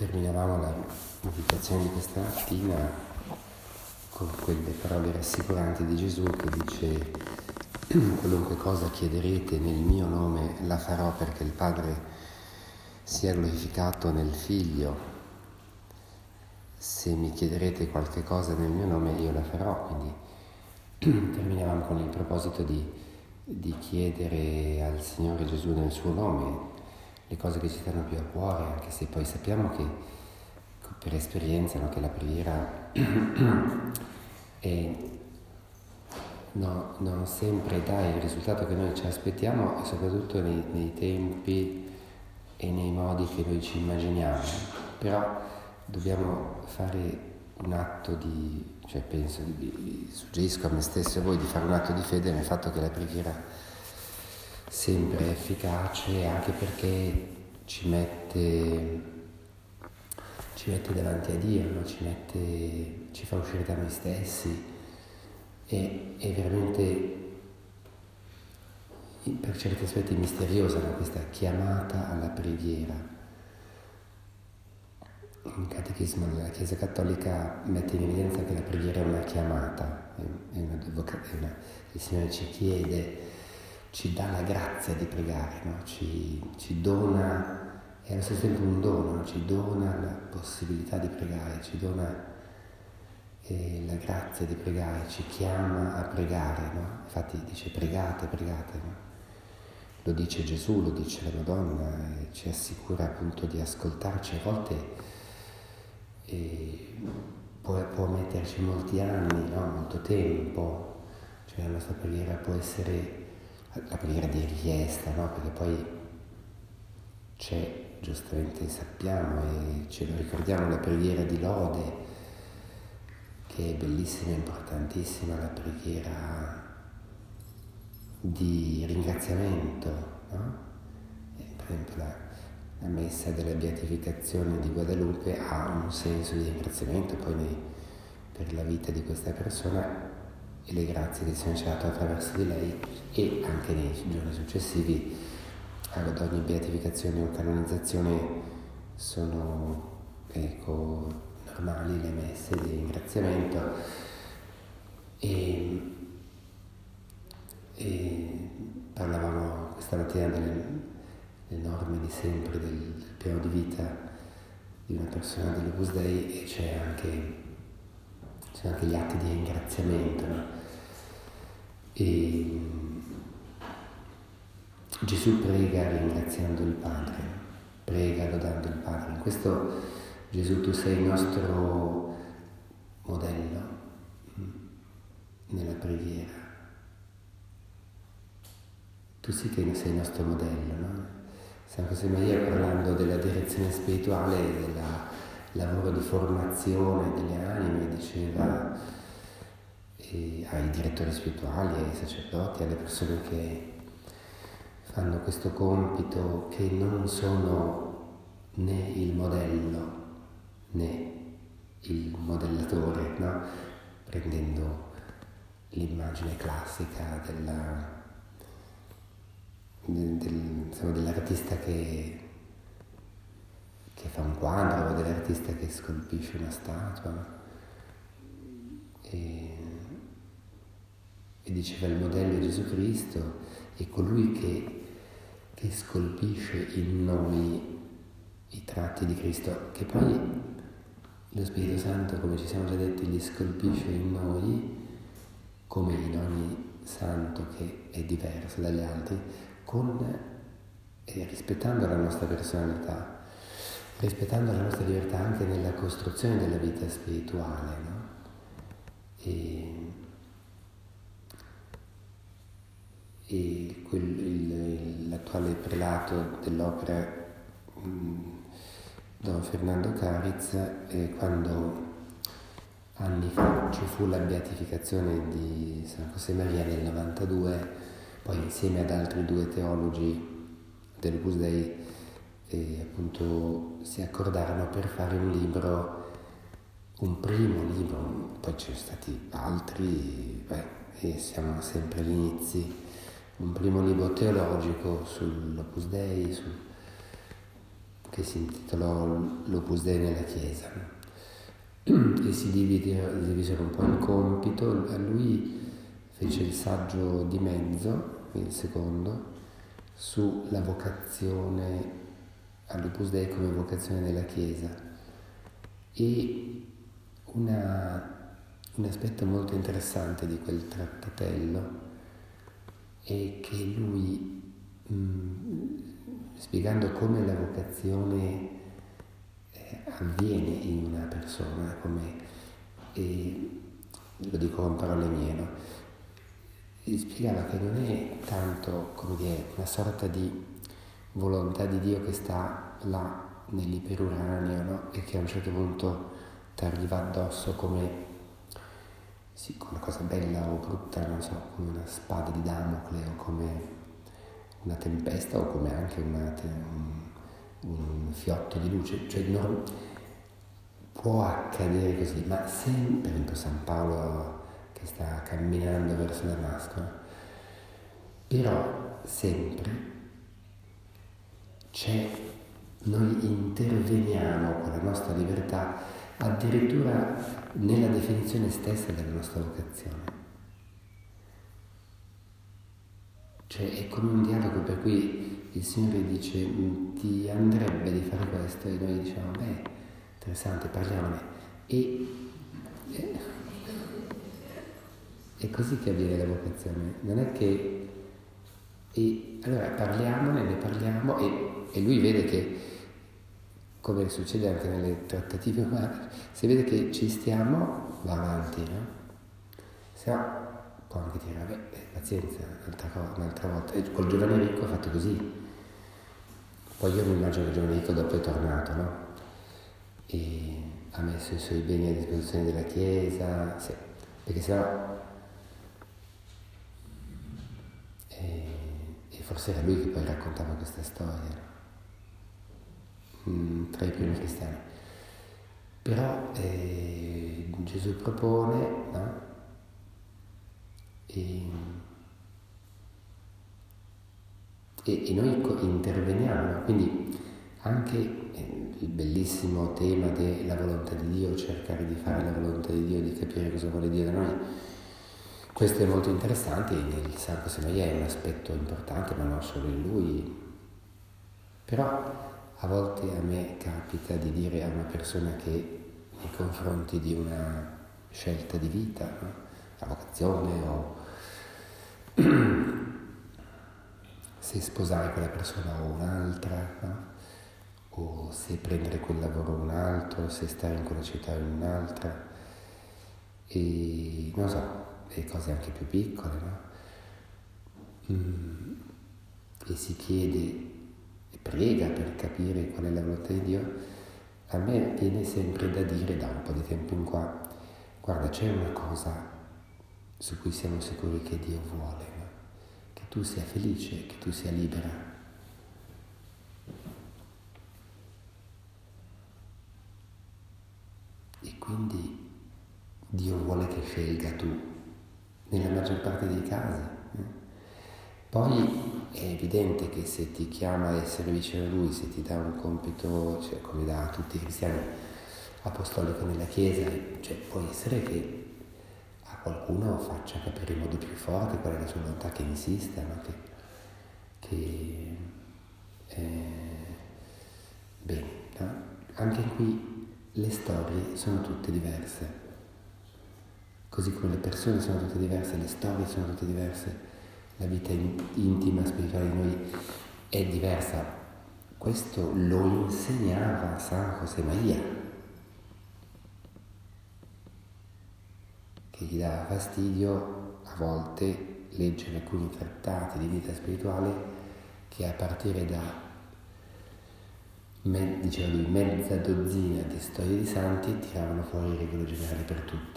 Terminavamo la meditazione di questa mattina con quelle parole rassicuranti di Gesù che dice: qualunque cosa chiederete nel mio nome la farò, perché il Padre sia glorificato nel Figlio. Se mi chiederete qualche cosa nel mio nome io la farò. Quindi terminavamo con il proposito di chiedere al Signore Gesù nel suo nome le cose che ci stanno più a cuore, anche se poi sappiamo che per esperienza, no, che la preghiera non sempre dà il risultato che noi ci aspettiamo, e soprattutto nei tempi e nei modi che noi ci immaginiamo. Però dobbiamo fare un atto suggerisco a me stesso e a voi di fare un atto di fede nel fatto che la preghiera sempre è efficace, anche perché ci mette davanti a Dio, no? ci fa uscire da noi stessi, e è veramente per certi aspetti misteriosa, no? Questa chiamata alla preghiera. Il Catechismo della Chiesa Cattolica mette in evidenza che la preghiera è una chiamata, il Signore ci chiede, ci dà la grazia di pregare, no? ci dona, è allo stesso tempo un dono, no? Ci dona la possibilità di pregare, ci dona la grazia di pregare, ci chiama a pregare, no? Infatti dice pregate, no? Lo dice Gesù, lo dice la Madonna, e ci assicura appunto di ascoltarci. A volte può metterci molti anni, no? Molto tempo, cioè la nostra preghiera può essere la preghiera di richiesta, no? Perché poi c'è, giustamente sappiamo e ce lo ricordiamo, la preghiera di lode, che è bellissima e importantissima, la preghiera di ringraziamento, no? Per esempio la messa della beatificazione di Guadalupe ha un senso di ringraziamento poi per la vita di questa persona e le grazie che il Signore ci ha dato attraverso di lei, e anche nei giorni successivi ad ogni beatificazione o canonizzazione sono normali le messe di ringraziamento, e parlavamo questa mattina delle norme di sempre del piano di vita di una persona dell'Opus Dei, e c'è anche gli atti di ringraziamento, no? E Gesù prega ringraziando il Padre, prega lodando il Padre. In questo, Gesù, tu sei il nostro modello nella preghiera. Tu sì che sei il nostro modello, no? San Josemaria, parlando della direzione spirituale, del lavoro di formazione delle anime, diceva ai direttori spirituali, ai sacerdoti, alle persone che fanno questo compito, che non sono né il modello né il modellatore, no? Prendendo l'immagine classica dell'artista che fa un quadro, o dell'artista che scolpisce una statua, no? E diceva il modello è Gesù Cristo, è colui che scolpisce in noi i tratti di Cristo, che poi lo Spirito Santo, come ci siamo già detti, li scolpisce in noi, come in ogni santo che è diverso dagli altri, rispettando la nostra personalità, rispettando la nostra libertà anche nella costruzione della vita spirituale, no? L'attuale prelato dell'opera, Don Fernando Cariz, quando anni fa ci fu la beatificazione di San Josemaria nel 92, poi insieme ad altri due teologi dell'Opus Dei appunto si accordarono per fare un primo libro, poi ci sono stati altri, e siamo sempre agli inizi, un primo libro teologico sull'Opus Dei, che si intitolò l'Opus Dei nella Chiesa, e si divisero un po' in compito. A lui fece il saggio di mezzo, il secondo, sulla vocazione all'Opus Dei come vocazione della Chiesa. E un aspetto molto interessante di quel trattatello è che lui, spiegando come la vocazione avviene in una persona, lo dico con parole mie, no? E spiegava che non è tanto, come dire, una sorta di volontà di Dio che sta là nell'iperuranio, no? E che a un certo punto ti arriva addosso come una cosa bella o brutta, non so, come una spada di Damocle o come una tempesta o come anche un fiotto di luce, cioè non può accadere così, ma sempre, per esempio San Paolo che sta camminando verso Damasco, però sempre noi interveniamo con la nostra libertà addirittura nella definizione stessa della nostra vocazione. Cioè è come un dialogo per cui il Signore dice ti andrebbe di fare questo e noi diciamo interessante, parliamone. E è così che avviene la vocazione, non è che... E allora parliamone, ne parliamo e lui vede che, come succede anche nelle trattative umane, se vede che ci stiamo, va avanti, no? Se no, può anche dire, pazienza, un'altra volta. E col giovane ricco ha fatto così. Poi io mi immagino che il giovane ricco dopo è tornato, no? E ha messo i suoi beni a disposizione della Chiesa, sì, perché sennò... E forse era lui che poi raccontava questa storia, tra i primi cristiani. Però Gesù propone, no? E noi interveniamo, quindi anche il bellissimo tema della volontà di Dio, cercare di fare la volontà di Dio, di capire cosa vuole Dio da noi. Questo è molto interessante, il San Josemaria è un aspetto importante, ma non solo in lui. Però a volte a me capita di dire a una persona che nei confronti di una scelta di vita, no? La vocazione o se sposare quella persona o un'altra, no? O se prendere quel lavoro o un altro, se stare in quella città o in un'altra, e non so, le cose anche più piccole, no? E si chiede e prega per capire qual è la volontà di Dio. A me viene sempre da dire, da un po' di tempo in qua, guarda, c'è una cosa su cui siamo sicuri che Dio vuole, no? Che tu sia felice, che tu sia libera. E quindi Dio vuole che scelga tu, nella maggior parte dei casi. Poi è evidente che se ti chiama a essere vicino a Lui, se ti dà un compito, cioè come dà a tutti i cristiani, apostolico nella Chiesa, cioè può essere che a qualcuno faccia capire in modo più forte qual è la sua volontà, che insista, no? Bene, no? Anche qui le storie sono tutte diverse. Così come le persone sono tutte diverse, le storie sono tutte diverse, la vita intima, spirituale di noi è diversa. Questo lo insegnava San Josemaria, che gli dava fastidio a volte leggere alcuni trattati di vita spirituale che a partire da, diceva lui, mezza dozzina di storie di santi tiravano fuori regole generali per tutti.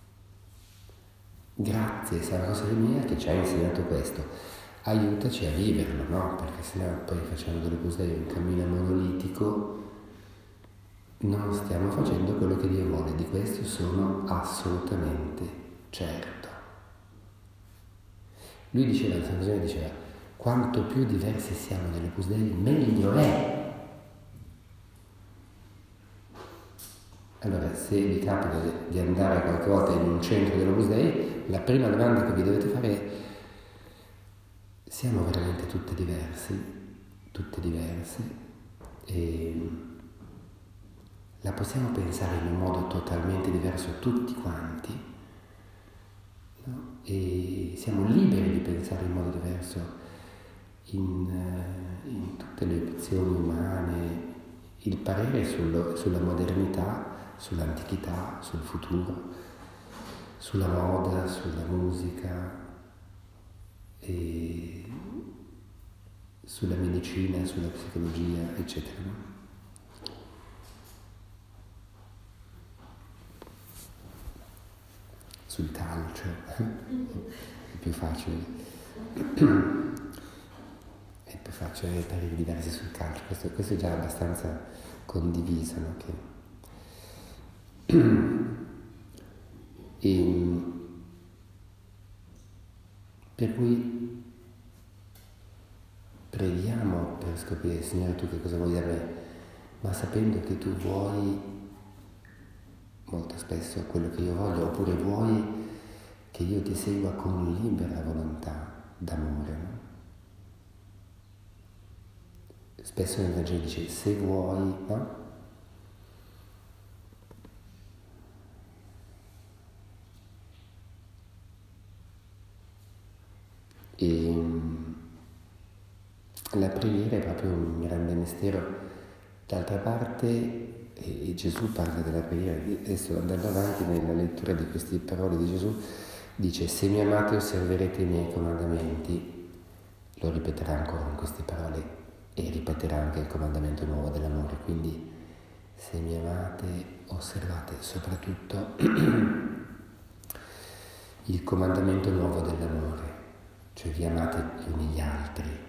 Grazie San Josemaria che ci ha insegnato questo, aiutaci a viverlo, no? Perché sennò poi facciamo dell'Opus Dei un cammino monolitico, non stiamo facendo quello che Dio vuole, di questo sono assolutamente certo. Lui diceva, San Josemaria diceva, quanto più diversi siamo nell'Opus Dei, meglio è. Allora, se vi capita di andare qualche volta in un centro dell'Opus Dei, la prima domanda che vi dovete fare è: siamo veramente tutte diverse, e la possiamo pensare in un modo totalmente diverso tutti quanti, no? E siamo liberi di pensare in modo diverso in tutte le opzioni umane, il parere sulla modernità, sull'antichità, sul futuro, sulla moda, sulla musica, e sulla medicina, sulla psicologia, eccetera, no? Sul calcio, è più facile. È più facile pareri diversi sul calcio, questo è già abbastanza condiviso, no? Per cui preghiamo per scoprire: Signore, tu che cosa vuoi da me? Ma sapendo che tu vuoi molto spesso quello che io voglio, oppure vuoi che io ti segua con libera volontà d'amore, no? Spesso nel Vangelo dice: se vuoi, no? E la preghiera è proprio un grande mistero. D'altra parte, e Gesù parla della preghiera, adesso andando avanti nella lettura di queste parole di Gesù, dice: se mi amate osserverete i miei comandamenti. Lo ripeterà ancora in queste parole e ripeterà anche il comandamento nuovo dell'amore. Quindi, se mi amate, osservate soprattutto il comandamento nuovo dell'amore, cioè vi amate gli uni gli altri.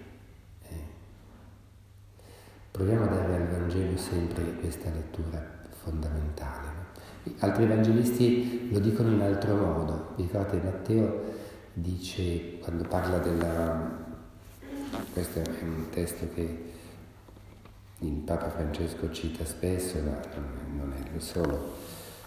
Proviamo a dare al Vangelo sempre questa lettura fondamentale, no? Altri evangelisti lo dicono in altro modo. Vi ricordate, Matteo dice, quando parla questo è un testo che il Papa Francesco cita spesso, ma non è solo,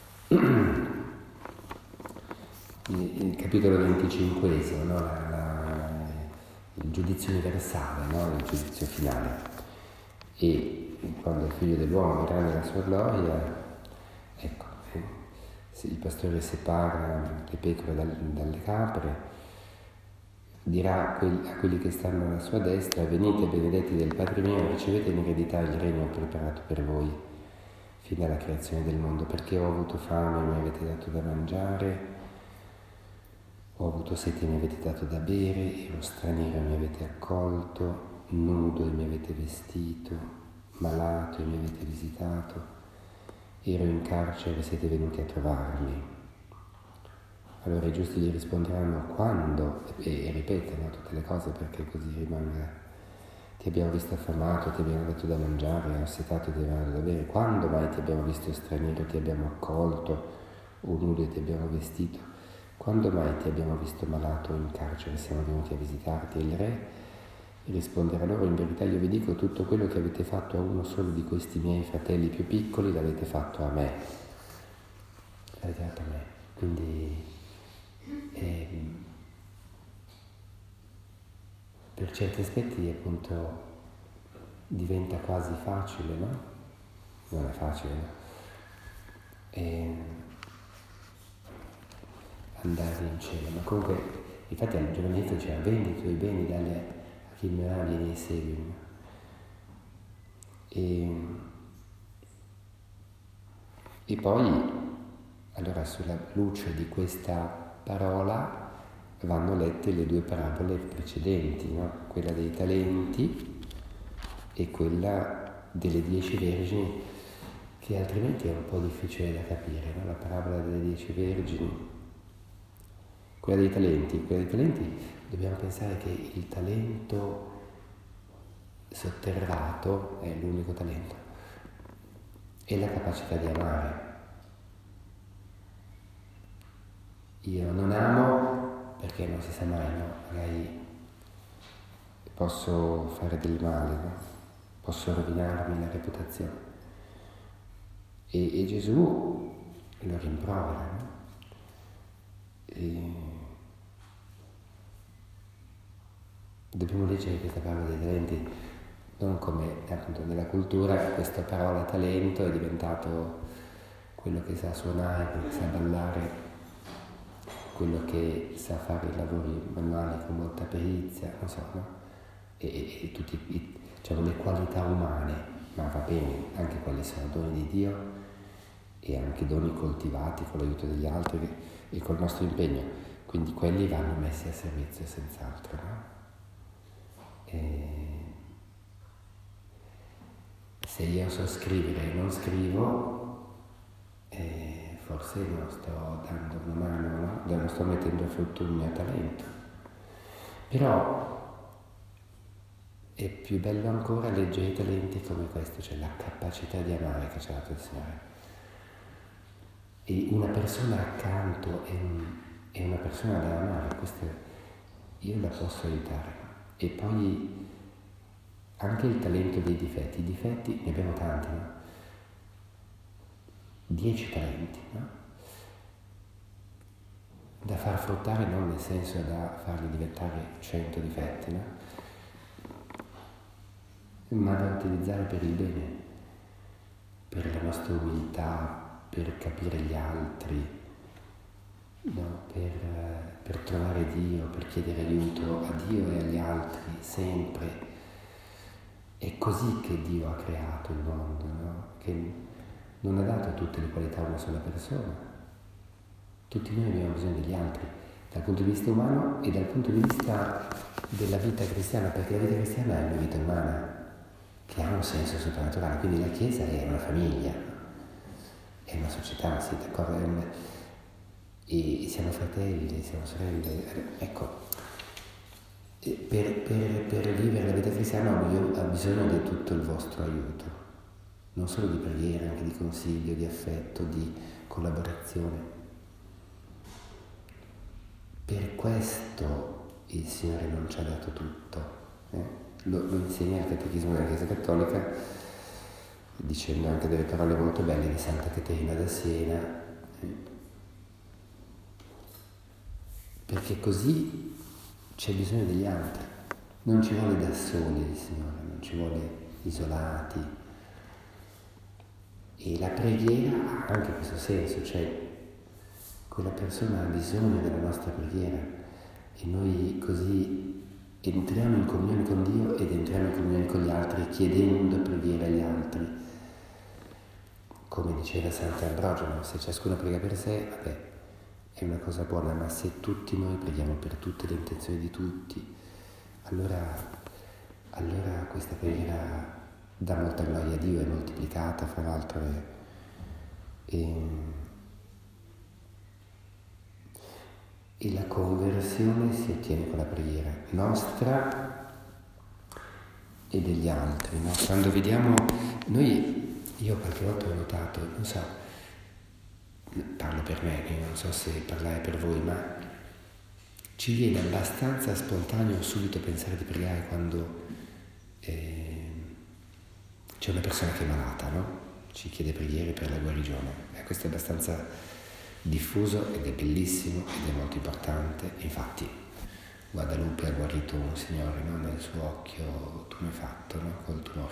il capitolo 25, no? Il giudizio universale, no? Il giudizio finale. E quando il figlio dell'uomo verrà nella sua gloria, ecco, se il pastore separa le pecore dalle capre, dirà a quelli che stanno alla sua destra: venite benedetti del Padre mio, ricevete in eredità il regno preparato per voi fin dalla creazione del mondo, perché ho avuto fame e mi avete dato da mangiare, ho avuto sete e mi avete dato da bere, ero straniero e mi avete accolto, nudo e mi avete vestito, malato e mi avete visitato, ero in carcere e siete venuti a trovarmi. Allora i giusti gli risponderanno: quando? E ripetono tutte le cose perché così rimanga: ti abbiamo visto affamato, ti abbiamo dato da mangiare, assetato e ti abbiamo dato da bere. Quando mai ti abbiamo visto straniero e ti abbiamo accolto, o nudo e ti abbiamo vestito? Quando mai ti abbiamo visto malato o in carcere e siamo venuti a visitarti? E il re risponderà loro: in verità io vi dico, tutto quello che avete fatto a uno solo di questi miei fratelli più piccoli l'avete fatto a me. L'avete fatto a me. Quindi per certi aspetti appunto diventa quasi facile, no? Non è facile, no? Andare in cielo, ma comunque, infatti al giorno inizio diceva: vendi i tuoi beni, dalli a chi mi ama, vieni e seguimi. E poi, allora, sulla luce di questa parola vanno lette le due parabole precedenti, no? Quella dei talenti e quella delle 10 vergini, che altrimenti è un po' difficile da capire, no? La parabola delle 10 vergini. Quella dei talenti, dobbiamo pensare che il talento sotterrato è l'unico talento, è la capacità di amare. Io non amo perché non si sa mai, no? Magari posso fare del male, no? Posso rovinarmi la reputazione. E Gesù lo rimprovera, no? Dobbiamo leggere questa parola dei talenti non come appunto nella cultura questa parola talento è diventato quello che sa suonare, quello che sa ballare, quello che sa fare i lavori manuali con molta perizia, non so, no? E tutte diciamo, le qualità umane, ma va bene, anche quelli sono doni di Dio e anche doni coltivati con l'aiuto degli altri e col nostro impegno, quindi quelli vanno messi a servizio senz'altro, no? Se io so scrivere e non scrivo, forse non sto dando una mano, no? Non sto mettendo a frutto il mio talento. Però è più bello ancora leggere i talenti come questo, cioè la capacità di amare che ci ha dato il Signore. E una persona accanto è una persona da amare, questa io la posso aiutare. E poi anche il talento dei difetti, i difetti ne abbiamo tanti, no? 10 talenti, no? Da far fruttare non nel senso da farli diventare 100 difetti, no? Ma da utilizzare per il bene, per la nostra umiltà, per capire gli altri, no? Per trovare Dio, per chiedere aiuto a Dio e agli altri, sempre. È così che Dio ha creato il mondo, no? Che non ha dato tutte le qualità a una sola persona. Tutti noi abbiamo bisogno degli altri, dal punto di vista umano e dal punto di vista della vita cristiana, perché la vita cristiana è una vita umana che ha un senso soprannaturale, quindi la Chiesa è una famiglia, è una società, sì, d'accordo? E siamo fratelli, siamo sorelle, ecco. Per vivere la vita cristiana ha bisogno di tutto il vostro aiuto, non solo di preghiera, anche di consiglio, di affetto, di collaborazione. Per questo il Signore non ci ha dato tutto. Lo insegna il Catechismo della Chiesa Cattolica, dicendo anche delle parole molto belle di Santa Caterina da Siena, perché così c'è bisogno degli altri, non ci vuole da soli il Signore, non ci vuole isolati. E la preghiera ha anche questo senso, cioè quella persona ha bisogno della nostra preghiera e noi così entriamo in comunione con Dio ed entriamo in comunione con gli altri chiedendo preghiera agli altri. Come diceva Sant'Ambrogio, se ciascuno prega per sé, vabbè, è una cosa buona, ma se tutti noi preghiamo per tutte le intenzioni di tutti, allora questa preghiera dà molta gloria a Dio, è moltiplicata, fra l'altro, e la conversione si ottiene con la preghiera nostra e degli altri, no? Quando vediamo, io qualche volta ho notato, non so, parlo per me, non so se parlare per voi, ma ci viene abbastanza spontaneo subito pensare di pregare quando c'è una persona che è malata, no? Ci chiede preghiere per la guarigione. Questo è abbastanza diffuso ed è bellissimo ed è molto importante. Infatti Guadalupe ha guarito un signore, no? Nel suo occhio tumefatto, no? Col tumore.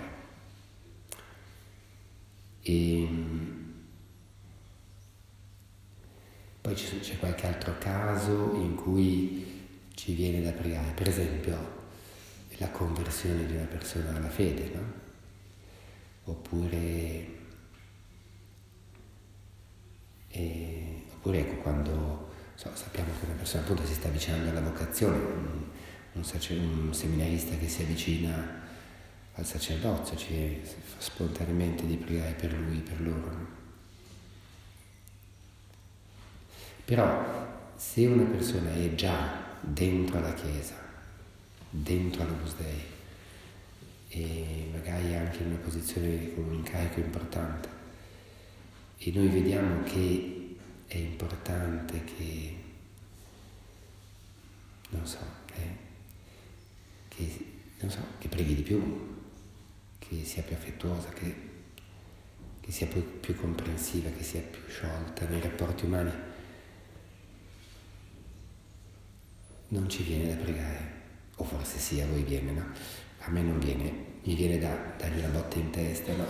E poi c'è qualche altro caso in cui ci viene da pregare, per esempio la conversione di una persona alla fede, no? Oppure ecco, quando sappiamo che una persona appunto si sta avvicinando alla vocazione, un seminarista che si avvicina al sacerdozio, ci viene spontaneamente di pregare per lui, per loro, no? Però se una persona è già dentro alla Chiesa, dentro all'Opus Dei, e magari anche in una posizione con un incarico importante, e noi vediamo che è importante che, che preghi di più, che sia più affettuosa, che che sia più comprensiva, che sia più sciolta nei rapporti umani, non ci viene da pregare, o forse sì, a voi viene, no? A me non viene, mi viene da dargli una botta in testa, no?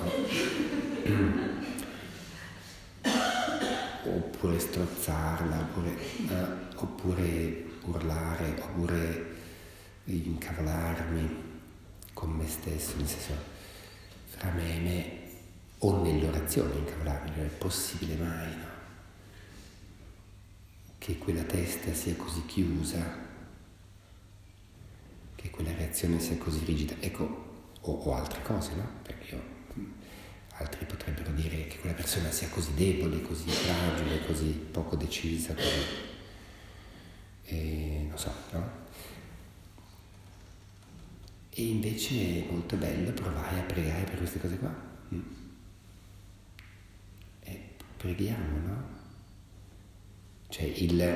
Oppure strozzarla, oppure urlare, oppure incavolarmi con me stesso, nel senso, fra me e me, o nell'orazione incavolarmi, non è possibile mai, no? Che quella testa sia così chiusa, che quella reazione sia così rigida, ecco, o altre cose, no? Perché altri potrebbero dire che quella persona sia così debole, così fragile, così poco decisa, così, non so, no? E invece è molto bello provare a pregare per queste cose qua. E preghiamo, no? Cioè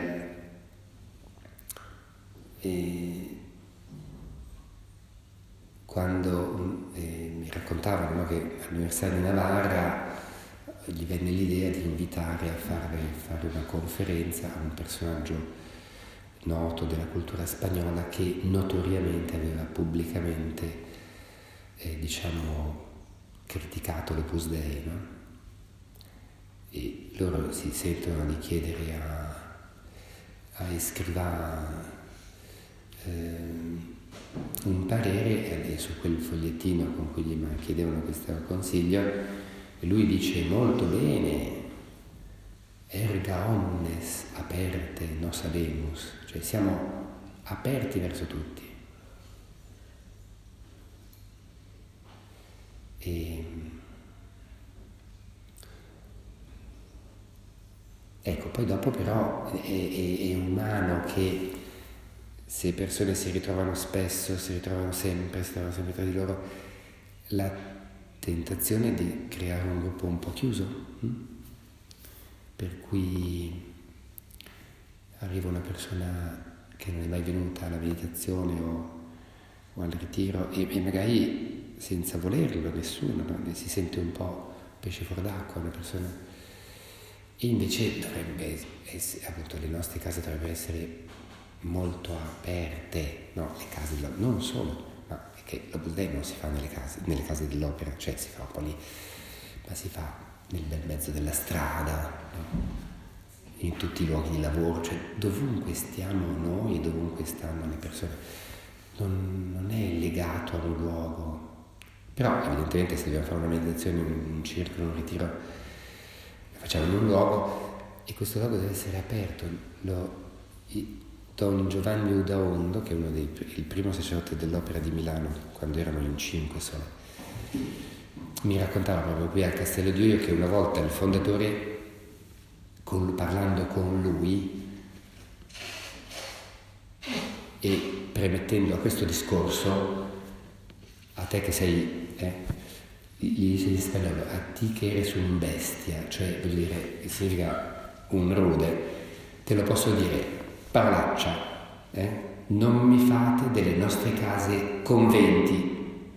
quando mi raccontavano, no, che all'Università di Navarra gli venne l'idea di invitare a fare una conferenza a un personaggio noto della cultura spagnola che notoriamente aveva pubblicamente criticato l'Opus Dei, no? E loro si sentono di chiedere a Escrivá un parere su quel fogliettino con cui gli chiedevano questo consiglio, e lui dice molto bene, erga omnes aperte nos habemus, cioè siamo aperti verso tutti. Ecco, poi dopo però è umano che se persone si ritrovano spesso, si ritrovano sempre tra di loro, la tentazione di creare un gruppo un po' chiuso, per cui arriva una persona che non è mai venuta alla meditazione o al ritiro e magari senza volerlo nessuno, no? Si sente un po' pesce fuor d'acqua una persona, e invece dovrebbe essere, appunto, le nostre case dovrebbero essere molto aperte, no? Le case non solo, ma perché l'Opus Dei non si fa nelle case dell'opera, cioè si fa un po' lì, ma si fa nel bel mezzo della strada, no? In tutti i luoghi di lavoro, cioè dovunque stiamo noi e dovunque stanno le persone, non è legato a un luogo. Però evidentemente se dobbiamo fare una meditazione, un circolo, un ritiro, lo facciamo in un luogo, e questo luogo deve essere aperto. Don Giovanni Udaondo, che è il primo sacerdote dell'Opera di Milano, quando erano in 5 solo, mi raccontava proprio qui al Castello di Oio che una volta il fondatore, parlando con lui e premettendo a questo discorso, a te che sei, gli dice in spagnolo, a ti che eres un bestia, cioè vuol dire, significa un rude, te lo posso dire, parolaccia, non mi fate delle nostre case conventi.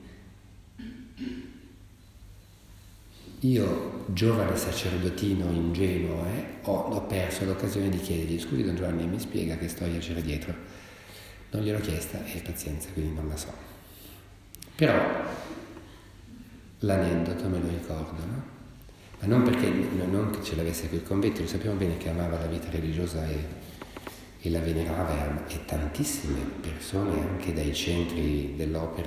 Io, giovane sacerdotino ingenuo, ho perso l'occasione di chiedergli: scusi Don Giovanni, mi spiega che storia c'era dietro? Non gliel'ho chiesta e pazienza, quindi non la so. Però l'aneddoto me lo ricordo, no? Ma non perché non che ce l'avesse quel convento, lo sappiamo bene che amava la vita religiosa e la venerava, e tantissime persone anche dai centri dell'opera,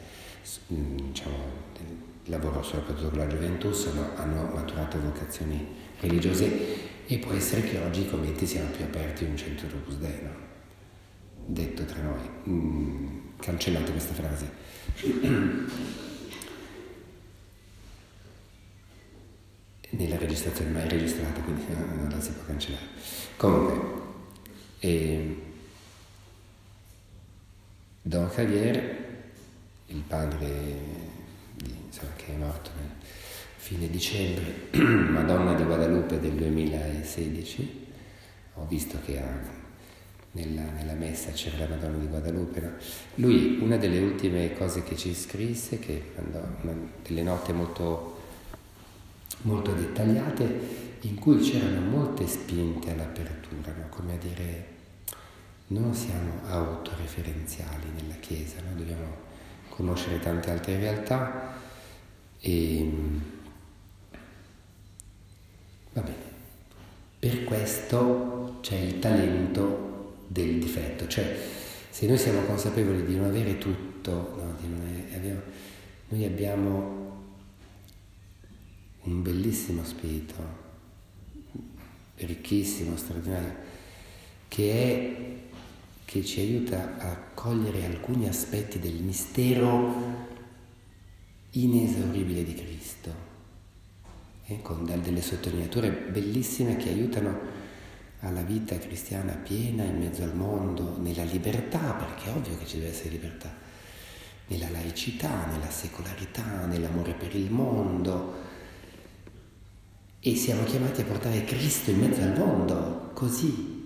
lavoro soprattutto con la Juventus, hanno maturato vocazioni religiose, e può essere che oggi i conventi siano più aperti di un centro d'Opus Dei, no? Detto tra noi, cancellate questa frase. Nella registrazione mai registrata, quindi non la si può cancellare. Comunque, Don Javier, il padre che è morto nel fine dicembre, Madonna di Guadalupe del 2016, ho visto che nella messa c'era la Madonna di Guadalupe, no? Lui, una delle ultime cose che ci scrisse, che mandò delle note molto molto dettagliate, in cui c'erano molte spinte all'apertura, no? Come a dire, non siamo autoreferenziali nella Chiesa, no? Dobbiamo conoscere tante altre realtà e va bene. Per questo c'è il talento del difetto, cioè se noi siamo consapevoli di non avere tutto, no? Noi abbiamo un bellissimo spirito, ricchissimo, straordinario, che ci aiuta a cogliere alcuni aspetti del mistero inesauribile di Cristo, con delle sottolineature bellissime che aiutano alla vita cristiana piena in mezzo al mondo, nella libertà, perché è ovvio che ci deve essere libertà, nella laicità, nella secolarità, nell'amore per il mondo. E siamo chiamati a portare Cristo in mezzo al mondo, così.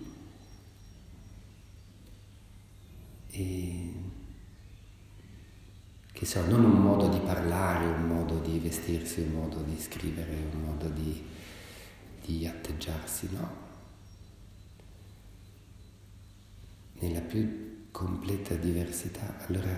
Che so, non un modo di parlare, un modo di vestirsi, un modo di scrivere, un modo di atteggiarsi, no? Nella più completa diversità. Allora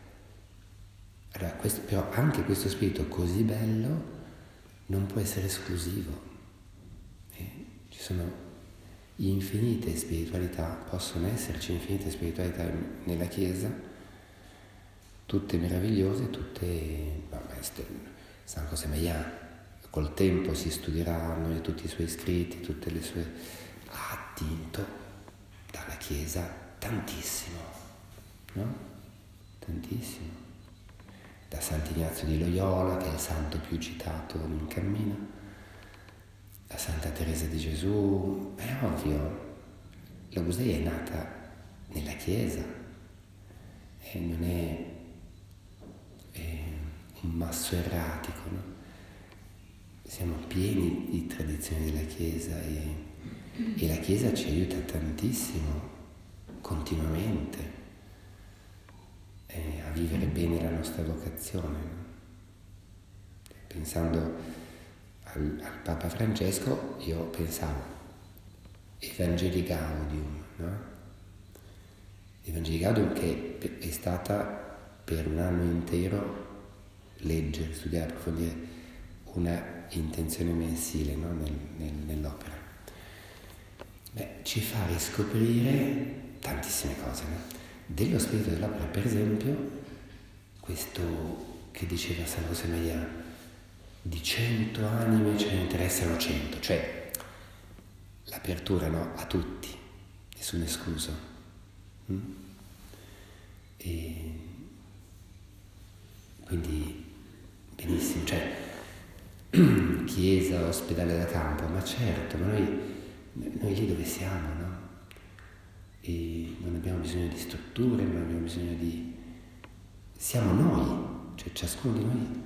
però anche questo spirito così bello non può essere esclusivo. Ci sono infinite spiritualità, possono esserci infinite spiritualità nella Chiesa, tutte meravigliose, tutte... San Josemaria col tempo si studieranno tutti i suoi scritti, tutte le sue... ha attinto dalla Chiesa tantissimo, no? Tantissimo. Da Sant'Ignazio di Loyola, che è il santo più citato in cammino, da Santa Teresa di Gesù. È ovvio, l'Augustea è nata nella Chiesa e non è un masso erratico, no? Siamo pieni di tradizioni della Chiesa e la Chiesa ci aiuta tantissimo, continuamente, a vivere bene la nostra vocazione. Pensando al Papa Francesco, io pensavo Evangelii Gaudium, no? Evangelii Gaudium che è stata per un anno intero leggere, studiare, approfondire, una intenzione mensile, no? Nell'opera. Ci fa riscoprire tantissime cose, no? Dello spirito dell'opera, per esempio, questo che diceva San Josemaria, di 100 anime ce ne interessano 100, cioè l'apertura, no? A tutti, nessuno escluso. E quindi benissimo, cioè chiesa, ospedale da campo, ma certo, ma noi lì dove siamo, no? E non abbiamo bisogno di strutture, non abbiamo bisogno di... siamo noi, cioè ciascuno di noi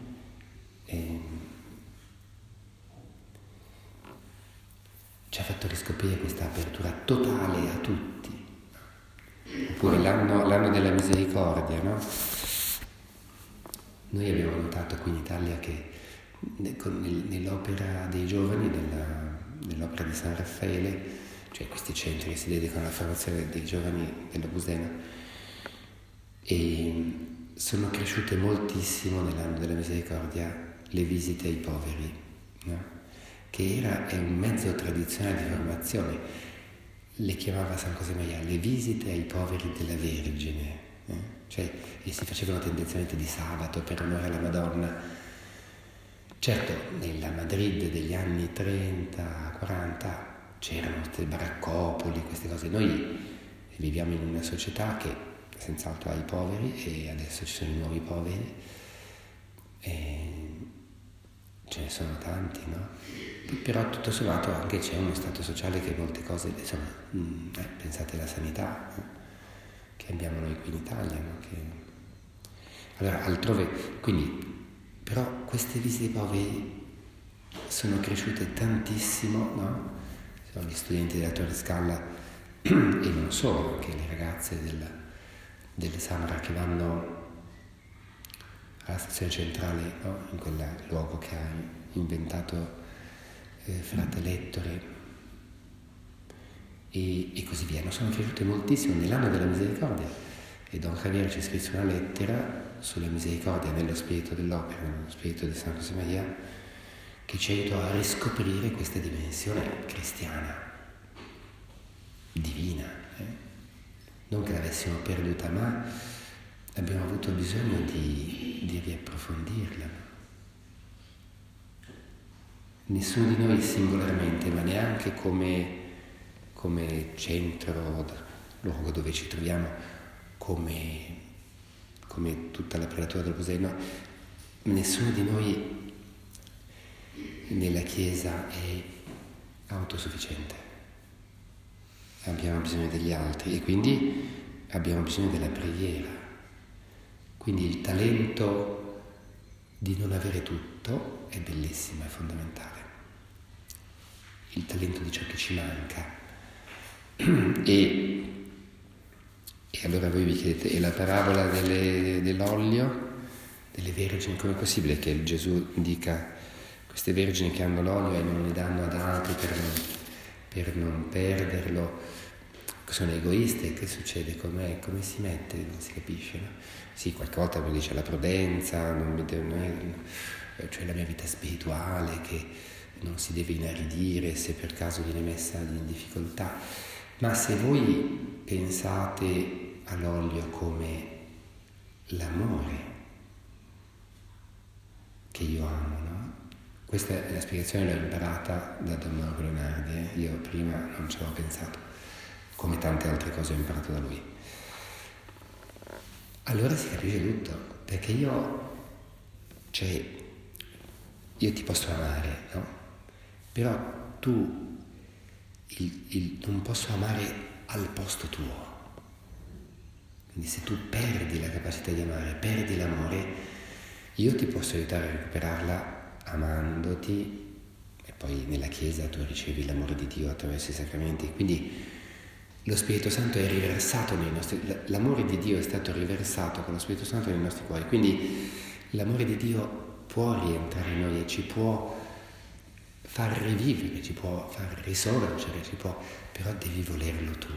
ci ha fatto riscoprire questa apertura totale a tutti. Oppure l'anno della misericordia, no? Noi abbiamo notato qui in Italia che nell'opera dei giovani, nell'opera di San Raffaele, cioè questi centri che si dedicano alla formazione dei giovani dell'Opus Dei, e sono cresciute moltissimo nell'anno della misericordia le visite ai poveri, no? Che è un mezzo tradizionale di formazione, le chiamava San Josemaria le visite ai poveri della Vergine, cioè e si facevano tendenzialmente di sabato per onore alla Madonna. Certo, nella Madrid degli anni 30-40 c'erano queste baraccopoli, queste cose. Noi viviamo in una società che senz'altro ha i poveri e adesso ci sono i nuovi poveri e ce ne sono tanti, no? Però tutto sommato anche c'è uno stato sociale che molte cose, insomma, pensate alla sanità, che abbiamo noi qui in Italia, no? Allora, altrove, quindi, però queste visite ai poveri sono cresciute tantissimo, no? Sono gli studenti della Torre Scala e non solo, anche le ragazze delle Samara che vanno alla stazione centrale, no? In quel luogo che ha inventato frate Lettore e così via. Sono cresciute moltissimo nell'anno della misericordia e Don Javier ci scrisse una lettera sulla misericordia nello spirito dell'opera, nello spirito di San Josemaria, che ci aiutò a riscoprire questa dimensione cristiana, divina, non che l'avessimo perduta, ma abbiamo avuto bisogno di riapprofondirla. Nessuno di noi singolarmente, ma neanche come centro, luogo dove ci troviamo, come tutta la prelatura del Poseno, nessuno di noi nella Chiesa è autosufficiente. Abbiamo bisogno degli altri e quindi abbiamo bisogno della preghiera. Quindi il talento di non avere tutto è bellissimo, è fondamentale. Il talento di ciò che ci manca. E allora voi vi chiedete, e la parabola dell'olio, delle vergini, com'è possibile che Gesù dica queste vergini che hanno l'olio e non ne danno ad altri per non perderlo, sono egoiste? Che succede? Come si mette? Non si capisce, no? Sì, qualche volta mi dice la prudenza, cioè la mia vita spirituale che non si deve inaridire se per caso viene messa in difficoltà. Ma se voi pensate all'olio come l'amore che io amo, no? Questa è la spiegazione, l'ho imparata da Don Mauro Leonardi, io prima non ci avevo pensato, come tante altre cose ho imparato da lui. Allora si capisce tutto, perché io ti posso amare, no? Però tu non posso amare al posto tuo. Quindi se tu perdi la capacità di amare, perdi l'amore, io ti posso aiutare a recuperarla amandoti, e poi nella Chiesa tu ricevi l'amore di Dio attraverso i sacramenti. Quindi lo Spirito Santo è riversato nei nostri, l'amore di Dio è stato riversato con lo Spirito Santo nei nostri cuori. Quindi l'amore di Dio può rientrare in noi e ci può far rivivere, ci può far risorgere, però devi volerlo tu.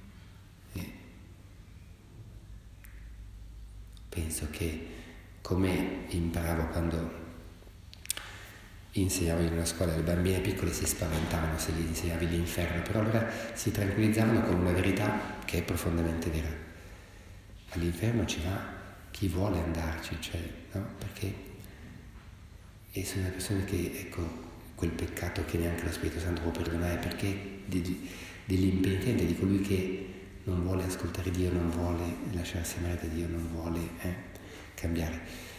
Penso che, come imparavo quando insegnavo in una scuola, le bambine piccole si spaventavano se gli insegnavi l'inferno, però allora si tranquillizzavano con una verità che è profondamente vera. All'inferno ci va chi vuole andarci, no? Perché sono le persone che, ecco, quel peccato che neanche lo Spirito Santo può perdonare, perché dell'impenitente, di colui che non vuole ascoltare Dio, non vuole lasciarsi amare da Dio, non vuole cambiare.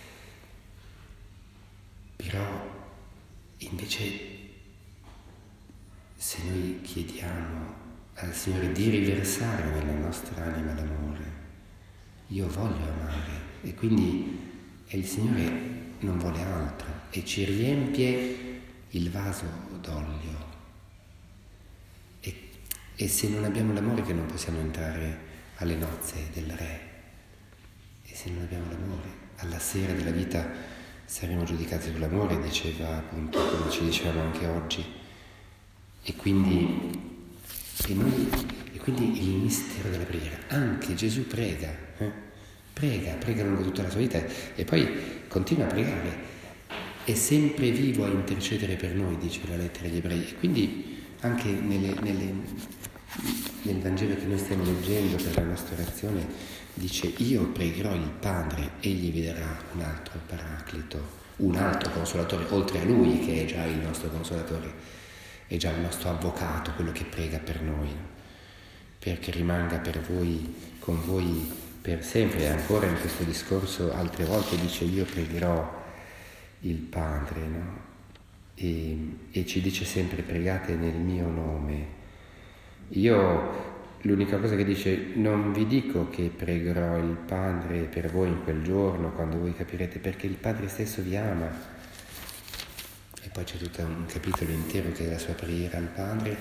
Però invece se noi chiediamo al Signore di riversare nella nostra anima l'amore, io voglio amare, e quindi il Signore non vuole altro e ci riempie il vaso d'olio. E se non abbiamo l'amore, che non possiamo entrare alle nozze del Re, e se non abbiamo l'amore, alla sera della vita saremo giudicati sull'amore, diceva appunto, come ci dicevano anche oggi. E quindi il mistero della preghiera. Anche Gesù prega lungo tutta la sua vita e poi continua a pregare. È sempre vivo a intercedere per noi, dice la lettera agli Ebrei. E quindi anche nel Vangelo che noi stiamo leggendo per la nostra orazione dice: io pregherò il Padre, egli vi darà un altro Paraclito, un altro Consolatore, oltre a Lui che è già il nostro Consolatore, è già il nostro Avvocato, quello che prega per noi, perché rimanga con voi per sempre. E ancora in questo discorso altre volte dice: io pregherò il Padre, no? E ci dice sempre: pregate nel mio nome. L'unica cosa che dice: non vi dico che pregherò il Padre per voi in quel giorno, quando voi capirete, perché il Padre stesso vi ama. E poi c'è tutto un capitolo intero che è la sua preghiera al Padre.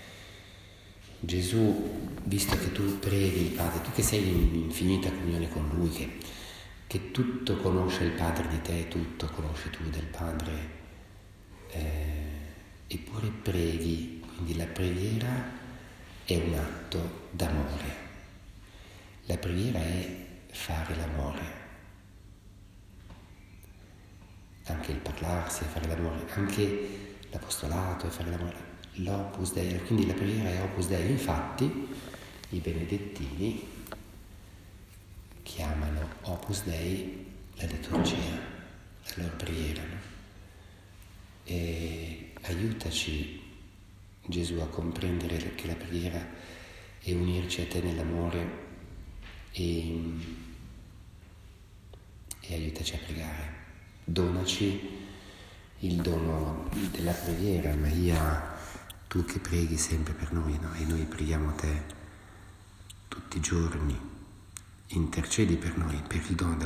Gesù, visto che tu preghi il Padre, tu che sei in infinita comunione con Lui, che tutto conosce il Padre di te, tutto conosci tu del Padre, eppure preghi, quindi la preghiera è un atto d'amore, la preghiera è fare l'amore, anche il parlarsi è fare l'amore, anche l'apostolato è fare l'amore, l'Opus Dei, quindi la preghiera è Opus Dei. Infatti i benedettini chiamano Opus Dei la liturgia, la loro preghiera, no? E aiutaci, Gesù, a comprendere che la preghiera è unirci a te nell'amore e aiutaci a pregare. Donaci il dono della preghiera, Maria, tu che preghi sempre per noi, no? E noi preghiamo te tutti i giorni, intercedi per noi, per il dono della